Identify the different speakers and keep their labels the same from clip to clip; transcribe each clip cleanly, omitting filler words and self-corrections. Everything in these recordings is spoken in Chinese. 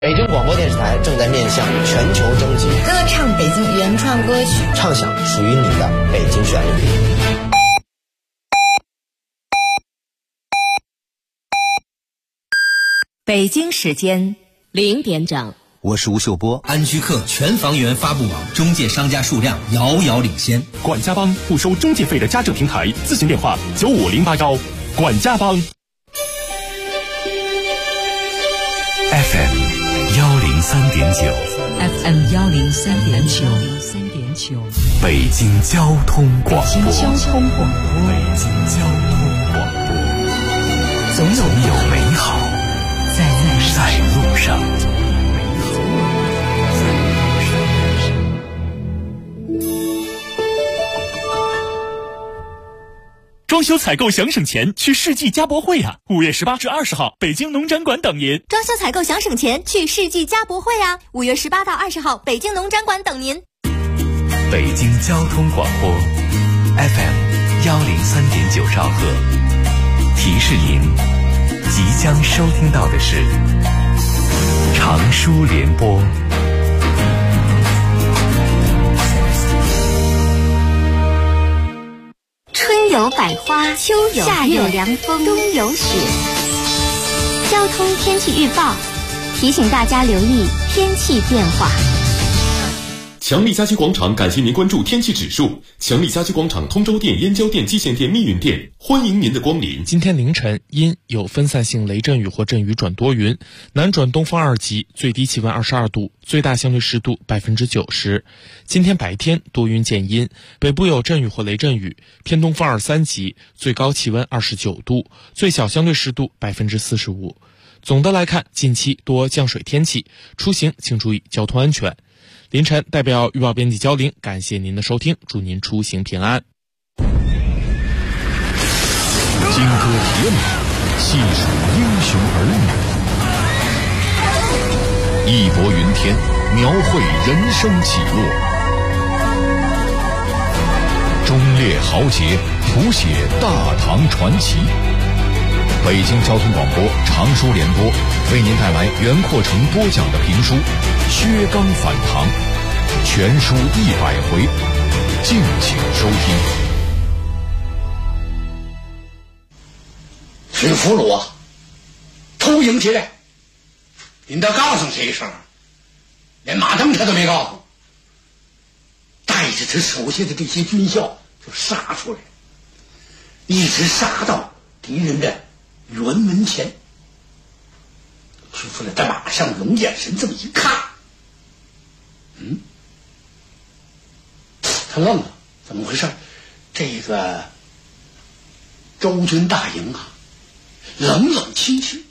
Speaker 1: 北京广播电视台正在面向全球征集
Speaker 2: 歌唱北京原创歌曲，
Speaker 1: 唱响属于你的北京旋律。
Speaker 3: 北京时间0点整，
Speaker 4: 我是吴秀波。
Speaker 5: 安居客全房源发布网中介商家数量遥遥领先。
Speaker 6: 管家帮不收中介费的家政平台，咨询电话95081。管家帮。
Speaker 7: FM 103.9
Speaker 3: FM 103.9，
Speaker 7: 北京交通广播。
Speaker 3: 北京交通广播。
Speaker 7: 总有美好在路上。
Speaker 6: 装修采购想省钱，去世纪家博会啊！5月18至20号，北京农展馆等您。
Speaker 8: 装修采购想省钱，去世纪家博会啊！5月18到20号，北京农展馆等您。
Speaker 7: 北京交通广播 FM 103.9兆赫，提示您即将收听到的是长舒联播。
Speaker 8: 春有百花，秋有夏有凉风，冬有雪。交通天气预报提醒大家留意天气变化。
Speaker 9: 强力家居广场感谢您关注天气指数。强力家居广场通州店、燕郊店、蓟县店、密云店，欢迎您的光临。
Speaker 10: 今天凌晨阴，有分散性雷阵雨或阵雨转多云，南转东风2级，最低气温22度，最大相对湿度90%。今天白天多云见阴，北部有阵雨或雷阵雨，偏东风2-3级，最高气温29度，最小相对湿度45%。总的来看，近期多降水天气，出行请注意交通安全。凌晨代表预报编辑焦玲，感谢您的收听，祝您出行平安。
Speaker 7: 金戈铁马，细数英雄儿女，义薄云天，描绘人生起落，忠烈豪杰，谱写大唐传奇。北京交通广播长舒联播为您带来袁阔成播讲的评书《薛刚反唐》，全书100回，敬请收听。
Speaker 11: 巡俘虏啊，偷营起来，您得告诉谁一声，连马登他都没告诉，带着他手下的这些军校就杀出来，一直杀到敌人的辕门前。徐福来在马上用眼神这么一看，他愣了，怎么回事？这个周军大营啊，冷冷清清，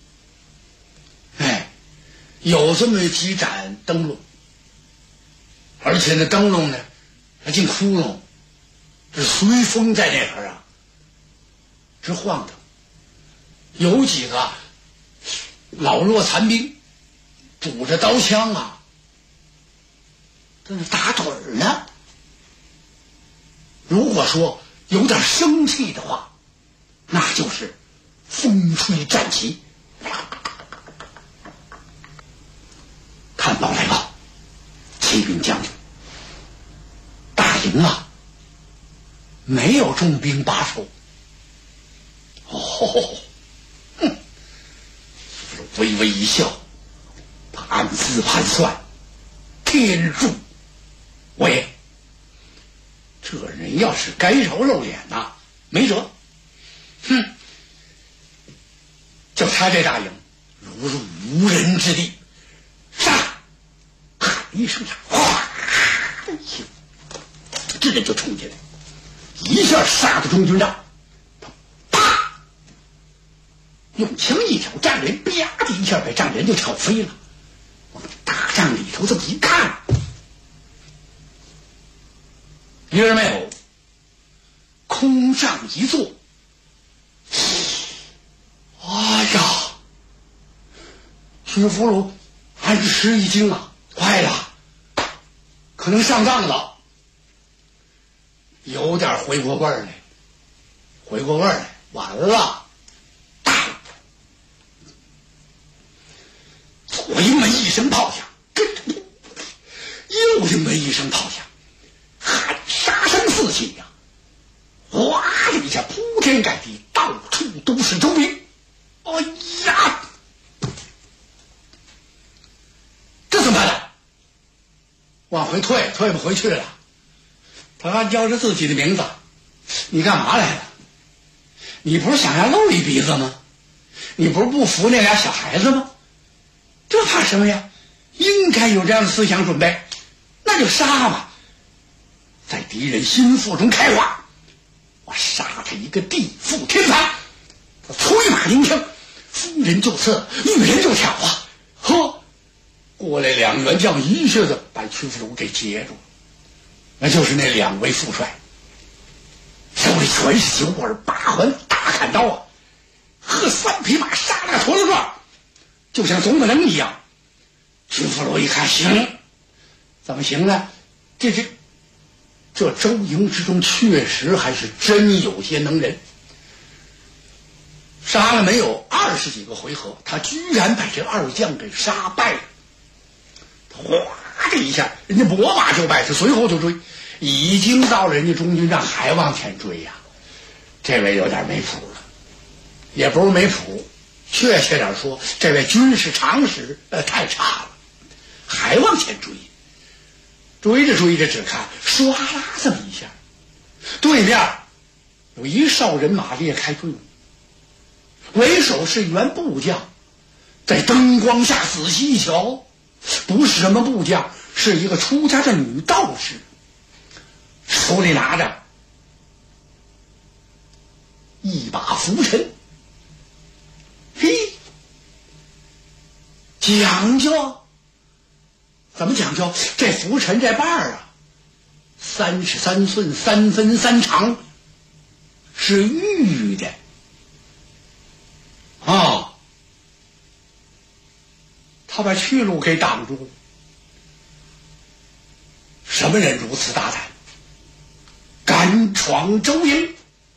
Speaker 11: 有这么几盏灯笼，而且那灯笼呢还进窟窿，这随风在那边啊直晃腾。有几个老弱残兵拄着刀枪啊在那打盹儿呢。如果说有点生气的话，那就是风吹战旗。看报来报，启禀将军，大营啊没有重兵把守。微微一笑，他暗自盘算，天助我也。这人要是该揉揉脸呐，没辙。就他这大营如入无人之地，杀！喊一声杀，哗！这人就冲进来，一下杀到中军帐，啪！用枪一挑帐帘，啪的一下把帐帘就挑飞了。往大帐里头这么一看，一人没有，空帐一坐。哎呀，徐福禄暗吃一惊啊，坏了，可能上当了，有点回过味儿来，完了， 我应了一声炮响，又应了一声炮响，喊杀声四起呀！哗的一下，铺天盖地，到处都是周兵。哎呀，这怎么办呢？往回退不回去了。他还叫着自己的名字，你干嘛来了？你不是想要露一鼻子吗？你不是不服那俩小孩子吗？这怕什么呀？应该有这样的思想准备，那就杀吧，在敌人心腹中开花，我杀他一个地覆天残。催马迎枪，夫人就刺，遇人就挑啊！呵，过来两员将一下子把屈福如给截住了，那就是那两位副帅，手里全是9管8环大砍刀啊，和3匹马杀了个坨子状，就像总不能一样。屈福如一看，行，怎么行呢？这周营之中确实还是真有些能人。杀了没有20几个回合，他居然把这2将给杀败了。哗的一下，人家拨马就败，他随后就追，已经到了人家中军帐，还往前追呀。这位有点没谱了，也不是没谱，确切点说，这位军事常识太差了，还往前追。追着追着，只看唰啦这么一下，对面有一哨人马列开队伍，为首是一员部将，在灯光下仔细一瞧，不是什么部将，是一个出家的女道士，手里拿着一把拂尘。嘿，讲究，怎么讲究？这拂尘这把儿啊，33寸3分3长，是玉的啊，他把去路给挡住了。什么人如此大胆，敢闯周营？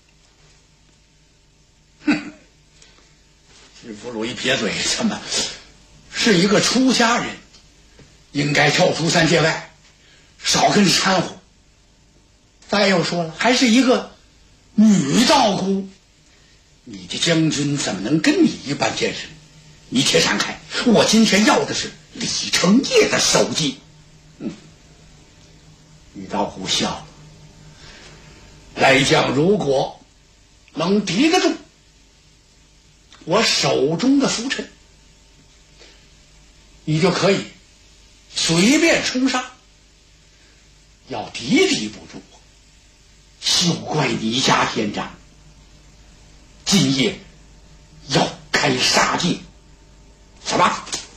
Speaker 11: 哼！屈福如一撇嘴，怎么是一个出家人，应该跳出3界外，少跟掺和。再又说了，还是一个女道姑，你的将军怎么能跟你一般见识？你且闪开，我今天要的是李成业的首级。女道姑笑了，来将如果能敌得住我手中的拂尘，你就可以随便冲杀；要敌不住，休怪你家篇章。今夜要开杀戒。什么？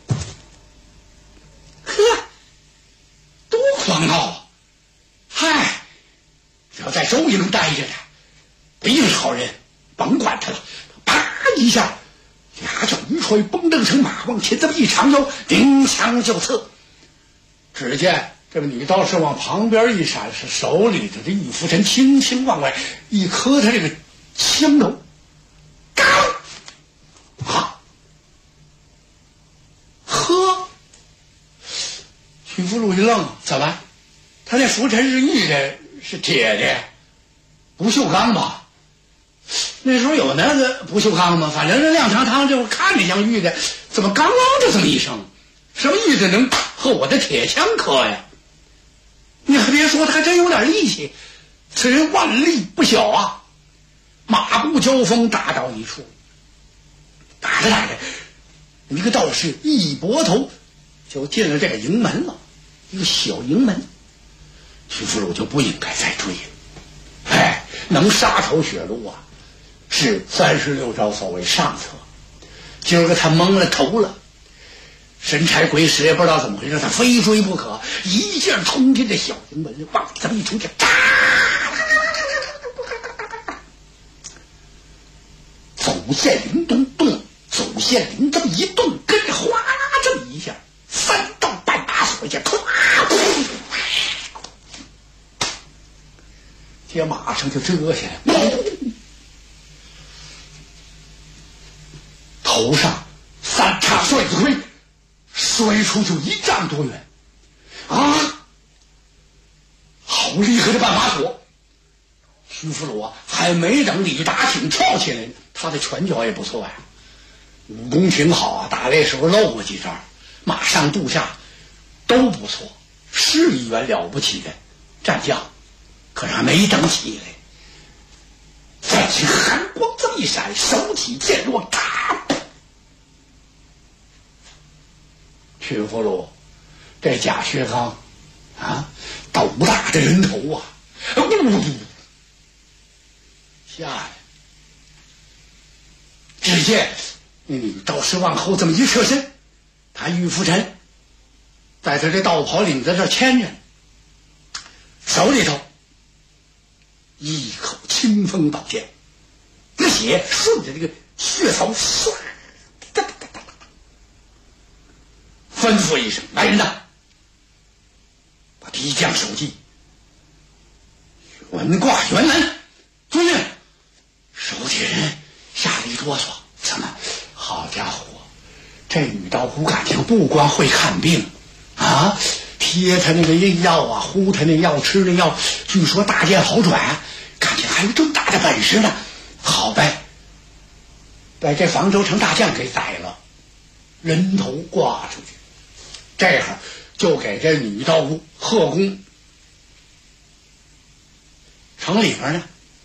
Speaker 11: 呵，多狂傲啊！嗨，只要在周营待着的，不一定是好人，甭管他了。啪一下，俩脚一踹，蹦蹬成马，往前这么一长腰，顶枪就刺。只见这个女道士往旁边一闪，是手里的这玉拂尘轻轻往外一磕，他这个枪头，刚好，呵，屈福如一愣，怎么？他那拂尘是玉的，是铁的，不锈钢吧？那时候有那个不锈钢吗？反正这亮堂堂就看着像玉的，怎么刚啷就这么一声？什么玉的能和我的铁枪磕呀？你还别说，他还真有点力气，此人腕力不小啊！马步交锋，打到一处，打着打着，一个道士一拨头就进了这个营门了，一个小营门。屈福如就不应该再追了。哎，能杀头血路啊，是36招所谓上策。今儿个他蒙了头了，神差鬼使也不知道怎么回事，他非追不可，一剑冲进这小营门，往这么一冲，走线灵动动，走线灵这么一动，跟着哗啦这么一下，3道半把锁剑，唰，这马上就遮下来，头上3叉帅子盔，水处就1丈多远啊！好厉害的半马索！徐福禄还没等李大挺跳起来呢，他的拳脚也不错呀，武功挺好啊，打那时候露过几招，马上肚下都不错，是一员了不起的战将。可是还没等起来，再听寒光这么一闪，手起剑落，咔！徐福禄这贾薛刚啊，斗大的人头啊，下来，只见那女道士往后这么一侧身，他玉浮尘在他这道袍领子这牵着，手里头一口清风宝剑，那血顺着这个血槽唰，哒哒哒哒，吩咐一声：“来人呐，把敌将首级悬挂辕门。”遵命。手铁人吓了一哆嗦，怎么？好家伙，这女道姑感情不光会看病啊，贴他那个药啊，呼他那药，吃那药，据说大剑好转，感情还有这么大的本事呢。好呗，把这房州城大将给宰了，人头挂出去，这会儿就给这女道姑贺功。城里边呢，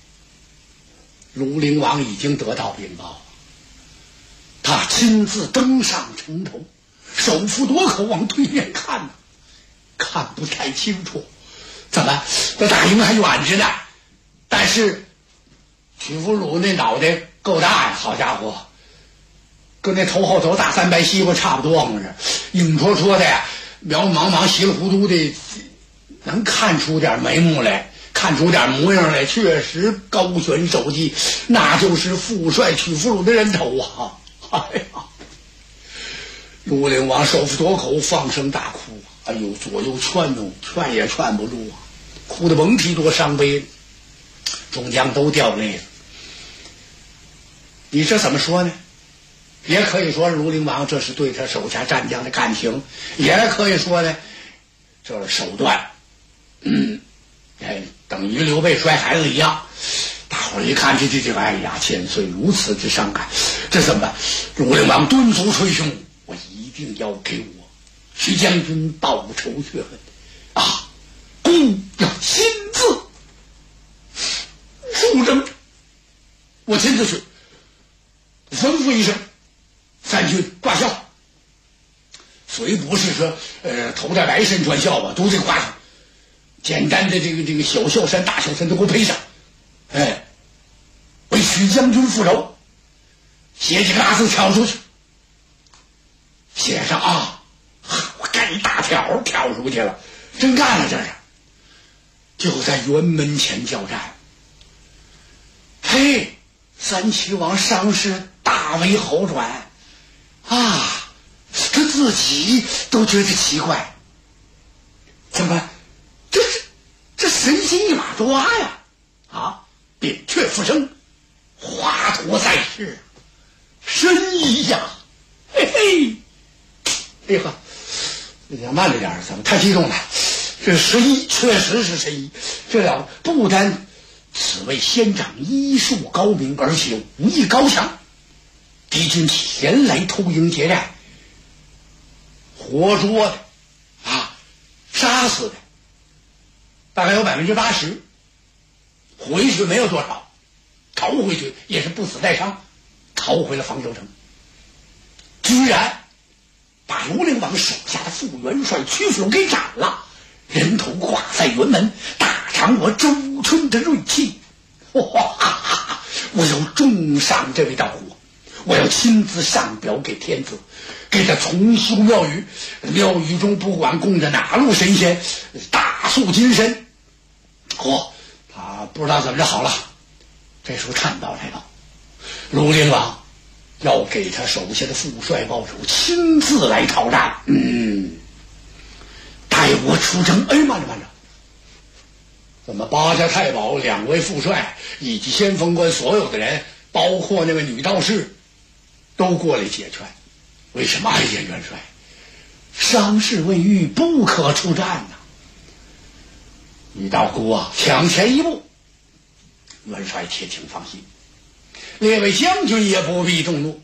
Speaker 11: 庐陵王已经得到禀报，他亲自登上城头，手扶垛口往对面看，看不太清楚，怎么这大营还远着呢？但是徐福禄那脑袋够大呀，好家伙，跟那头后头大3白西瓜差不多嘛，是硬戳戳的呀，描茫茫稀里糊涂的，能看出点眉目来，看出点模样来，确实高悬手机，那就是副帅曲福禄的人头啊！哎呀，庐陵王手扶垛口，放声大哭，哎呦，左右劝哦，劝也劝不住啊，哭得甭提多伤悲，众将都掉泪了。你这怎么说呢？也可以说庐陵王这是对他手下战将的感情，也可以说呢，这是手段。等于刘备摔孩子一样。大伙儿一看这哎呀，千岁如此之伤感，这怎么办？庐陵王敦促捶胸，我一定要给我徐将军报仇雪恨啊！孤要亲自出征，我亲自去，吩咐一声，三军挂孝。虽不是说头戴白身穿孝吧，都得挂上。简单的这个小孝衫大孝衫都给我配上，哎，为许将军复仇，写几个大字挑出去，写上啊，我干一大挑挑出去了，真干了这是。就在辕门前交战，嘿，三齐王伤势大为好转啊，他自己都觉得奇怪，怎么？这神心一马抓呀！啊，扁鹊复生，华佗在世，神医呀！嘿嘿，哎呀，有点慢了点，怎么太激动了？这神医确实是神医，这了不单此位仙长医术高明，而且武艺高强。敌军前来偷营劫寨，活捉的啊，杀死的。大概有80%，回去没有多少，逃回去也是不死带伤，逃回了房州城，居然把庐陵王手下的副元帅曲福禄给斩了，人头挂在辕门，大偿我周春的锐气。哇！我要重赏这位道姑，我要亲自上表给天子，给他重塑庙宇，庙宇中不管供着哪路神仙，大塑金身。他不知道怎么着好了，这时候趁到来了，庐陵王要给他手下的副帅报仇，亲自来讨战。带我出征。哎，慢着，怎么八家太保2位副帅以及先锋官所有的人，包括那位女道士，都过来解劝？为什么？哎呀，元帅， 伤势未愈，不可出战呐。于道姑啊，抢前一步。元帅且请放心，列位将军也不必动怒。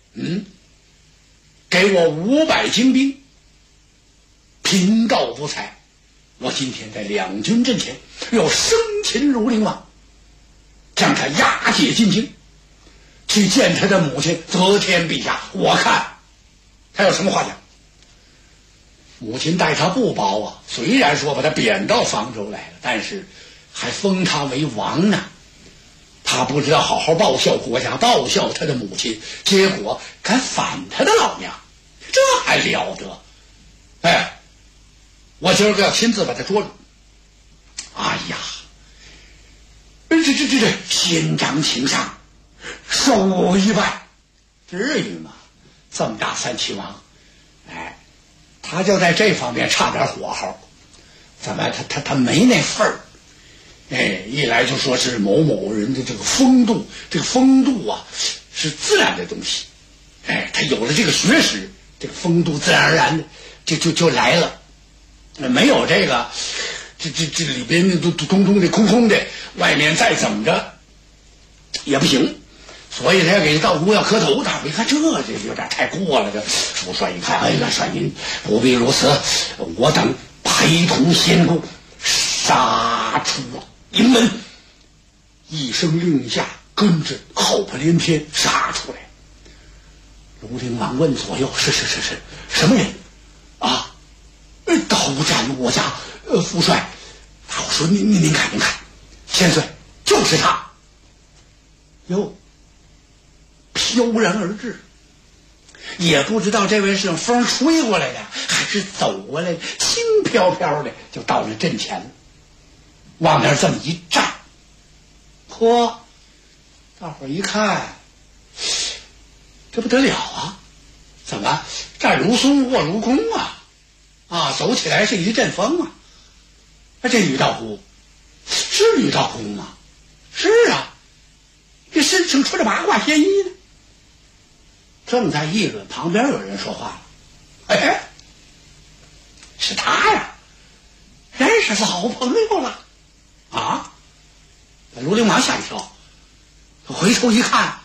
Speaker 11: 给我500精兵，贫道不才。我今天在两军阵前要生擒庐陵王，将他押解进京，去见他的母亲则天陛下。我看他有什么话讲。母亲待他不薄啊，虽然说把他贬到方州来了，但是还封他为王呢。他不知道好好报效国家，报效他的母亲，结果敢反他的老娘，这还了得？哎，我今儿个要亲自把他捉住。哎呀，这先长情伤，受我一拜，至于吗？这么大三齐王，哎，他就在这方面差点火候，怎么他没那份儿？哎，一来就说是某某人的这个风度，这个风度啊是自然的东西。哎，他有了这个学识，这个风度自然而然的就来了。没有这个，这里边都空的空空的，外面再怎么着也不行。所以他要给道姑要磕头，大伙一看这有点太过了。这主帅一看，哎，元帅您不必如此，我等陪同仙姑杀出营门，一声令下，跟着号砲连天杀出来。庐陵王问左右：“是，什么人啊？刀斩我家副帅。”我说：“您看，千岁就是他。”哟，飘然而至，也不知道这位是用风吹过来的，还是走过来的，轻飘飘的就到了阵前了。往那儿这么一站，嚯！大伙儿一看，这不得了啊！怎么站如松卧如弓啊？走起来是一阵风啊！这于道姑是于道姑吗？是啊，这身上穿着八卦仙衣呢。正在议论，旁边有人说话了：“哎，是他呀，认识老朋友了。”啊！庐陵王吓一跳，回头一看，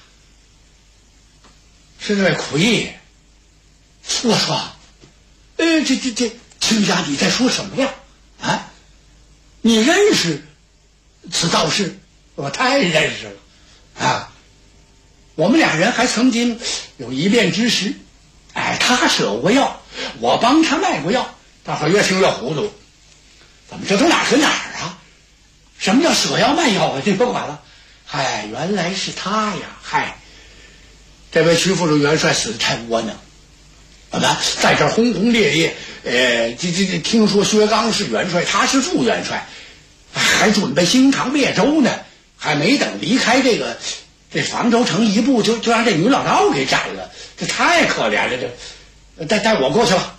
Speaker 11: 是那位奎爷。我说：“这亲家你在说什么呀？啊，你认识此道士？我太认识了啊！我们俩人还曾经有一面之识。哎，他舍过药，我帮他卖过药。大伙越听越糊涂，怎么这都哪儿跟哪儿啊？什么叫舍药卖药啊？这甭管了。嗨，原来是他呀！嗨，这位曲副主元帅死得太窝囊，怎么在这轰轰烈烈？这听说薛刚是元帅，他是副元帅，还准备兴唐灭周呢，还没等离开这房州城一步，就让这女老道给斩了，这太可怜了。这带我过去吧。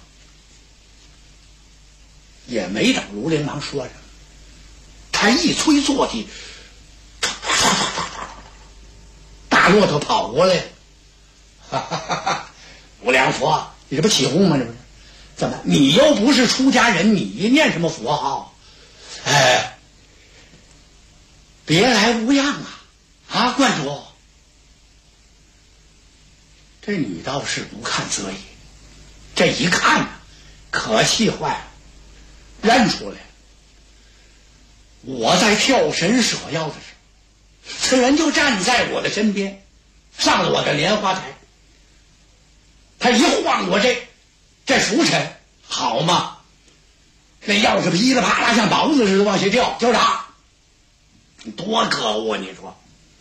Speaker 11: 也没等庐陵王说什么，他一催坐骑，大骆驼跑过来了。无量佛，你这不起哄吗？这不是？怎么你又不是出家人，你念什么佛号？哎，别来无恙啊！观主，这女道士不看则已，这一看呢，可气坏了。认出来，我在跳神舍药的时候，此人就站在我的身边，上了我的莲花台。他一晃我这拂尘，好嘛，那药是噼里啪啦像雹子似的往下掉，就是他，多可恶！你说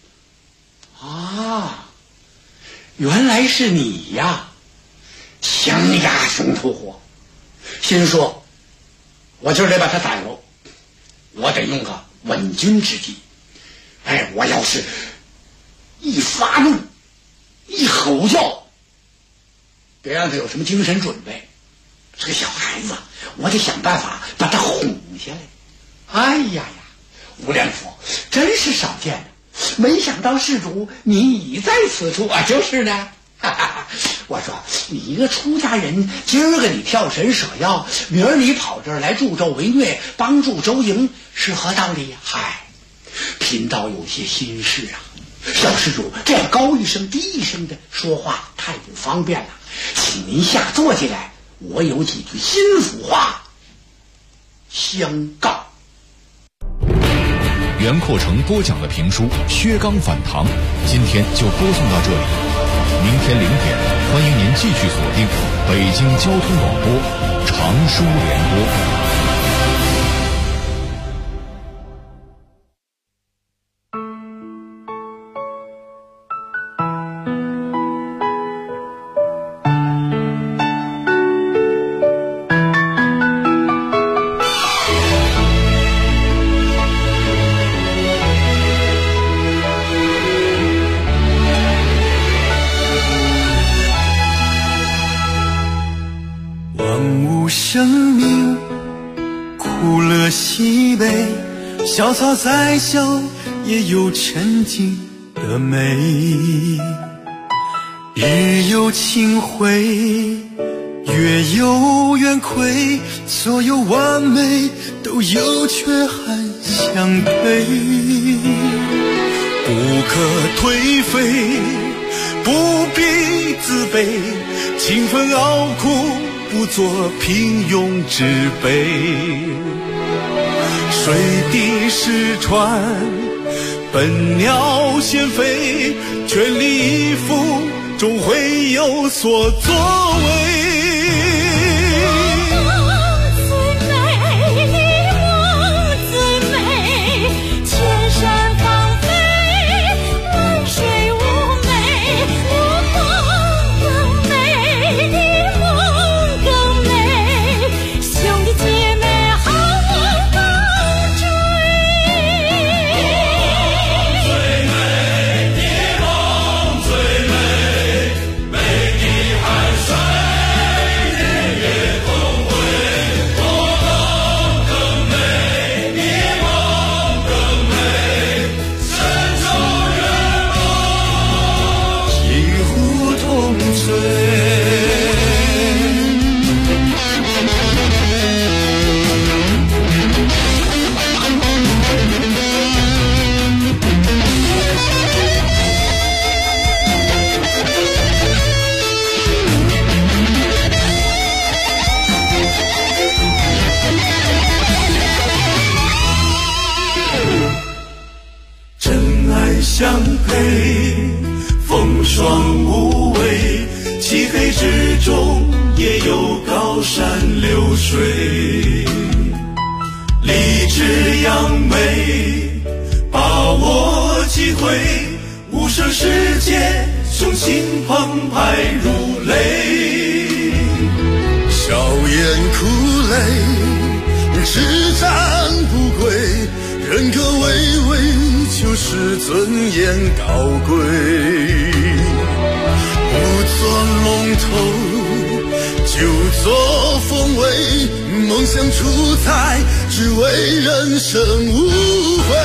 Speaker 11: 啊，原来是你呀！强压熊出火，心说。我今儿得把他逮住，我得用个稳军之计。哎，我要是一发怒，一吼叫，别让他有什么精神准备。是个小孩子，我得想办法把他哄下来。哎呀，无量佛，真是少见的，没想到施主你已在此处啊！就是呢， 我说你一个出家人，今儿个你跳神舍药，明儿你跑这儿来助纣为虐，帮助周营，是何道理呀？嗨，贫道有些心事啊。小施主这样高一声低一声的说话太不方便了，请您下坐起来，我有几句心腹话相告。
Speaker 7: 袁阔成播讲的评书《薛刚反唐》，今天就播送到这里。明天0点，欢迎您继续锁定北京交通广播长书联播。
Speaker 4: 小草再小也有沉静的美，日有清辉，月有圆亏，所有完美都有缺憾相配，不可颓废，不必自卑，勤奋熬苦，不做平庸之辈。水滴石穿，笨鸟先飞，全力以赴，终会有所作为。相配，风霜无畏，漆黑之中也有高山流水，立志扬眉，把握机会，无声世界，雄心澎湃如雷，笑颜哭泪，只战不归，人格巍巍，就是尊严高贵，不做龙头，就做凤尾，梦想出彩，只为人生无悔。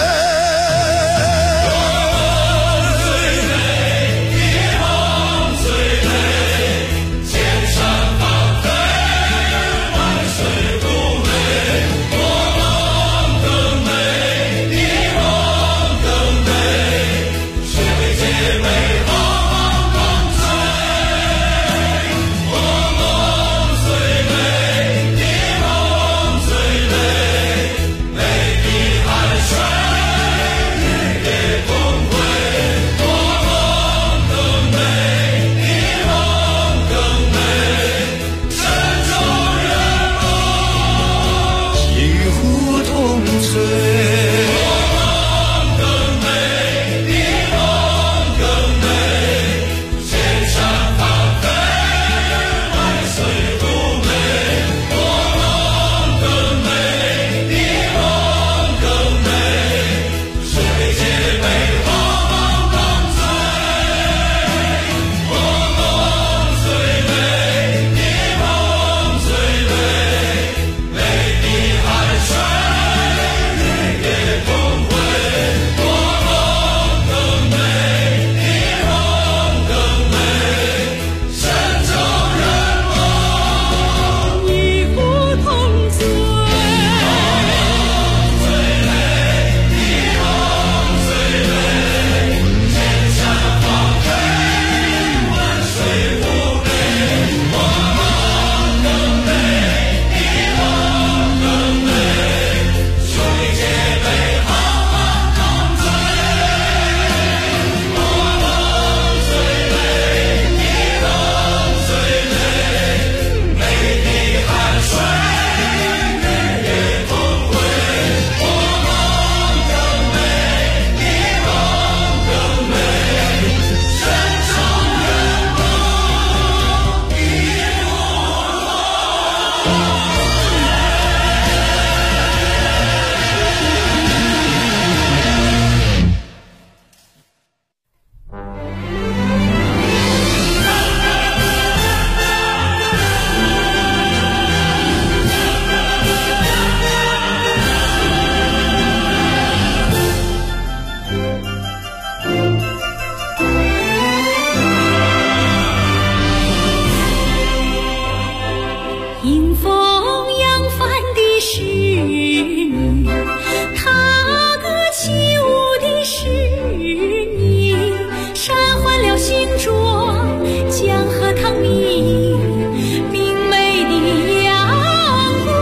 Speaker 12: 迎风扬帆的是你，踏歌起舞的是你，闪换了星浊，江河淌明明媚的阳光，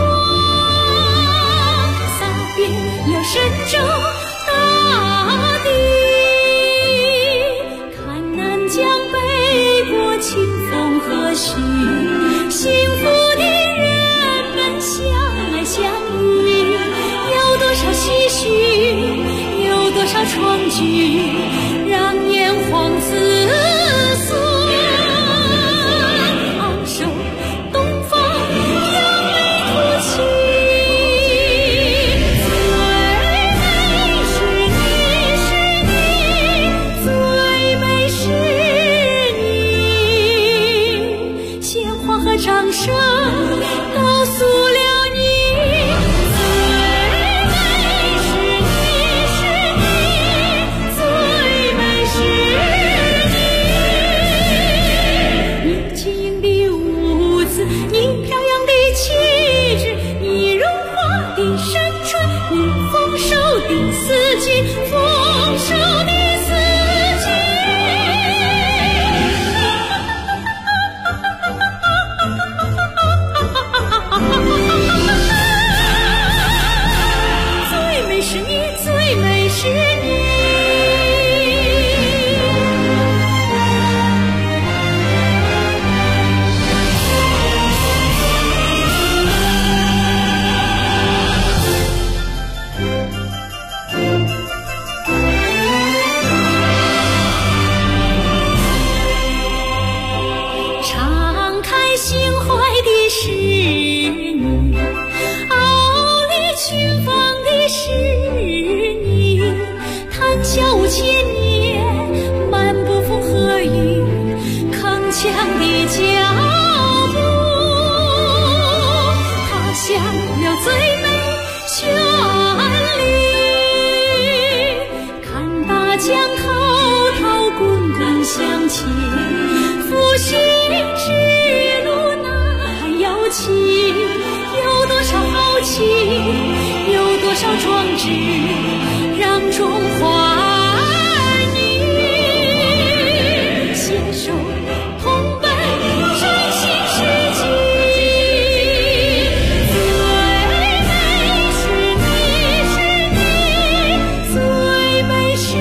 Speaker 12: 洒遍了神州大地，看南江北国清风和煦，幸福的人们相爱相依，有多少唏嘘，有多少创举，让炎黄子孙昂首东方扬眉吐气。最美是你，鲜花和掌声告诉了你，最美是你，你轻盈的舞姿，你飘扬的气质，你荣华的山川，你丰收的四季，丰收的四季。最美是你，最美是你。敞开心怀的是你，傲立群芳的是你，谈笑五千年，漫步风和雨，铿锵的脚步，踏响了最美旋律，看大江滔滔滚滚向前，复兴之路那摇旗，有多少豪气，有多少壮志，让中华儿女携手同奔振兴世纪。最美是你，最美是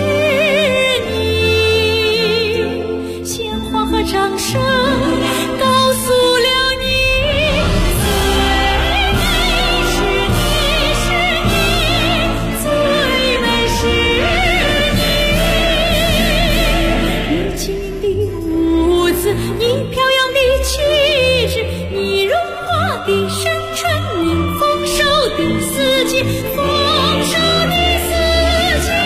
Speaker 12: 你，鲜花和掌声告诉了你，最美是你，你轻盈的舞姿，你飘扬的气质，你荣华的山川，你丰收的四季，丰收的四季。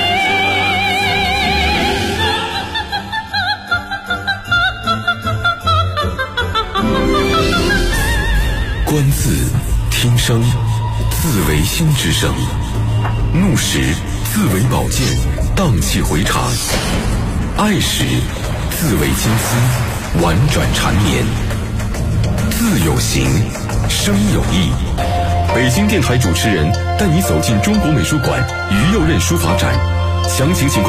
Speaker 9: 观字听声，字为心之声；怒时字为宝剑，荡气回肠；爱时字为金丝，婉转缠绵。字有形，声有意。北京电台主持人带你走进中国美术馆于右任书法展，详情请关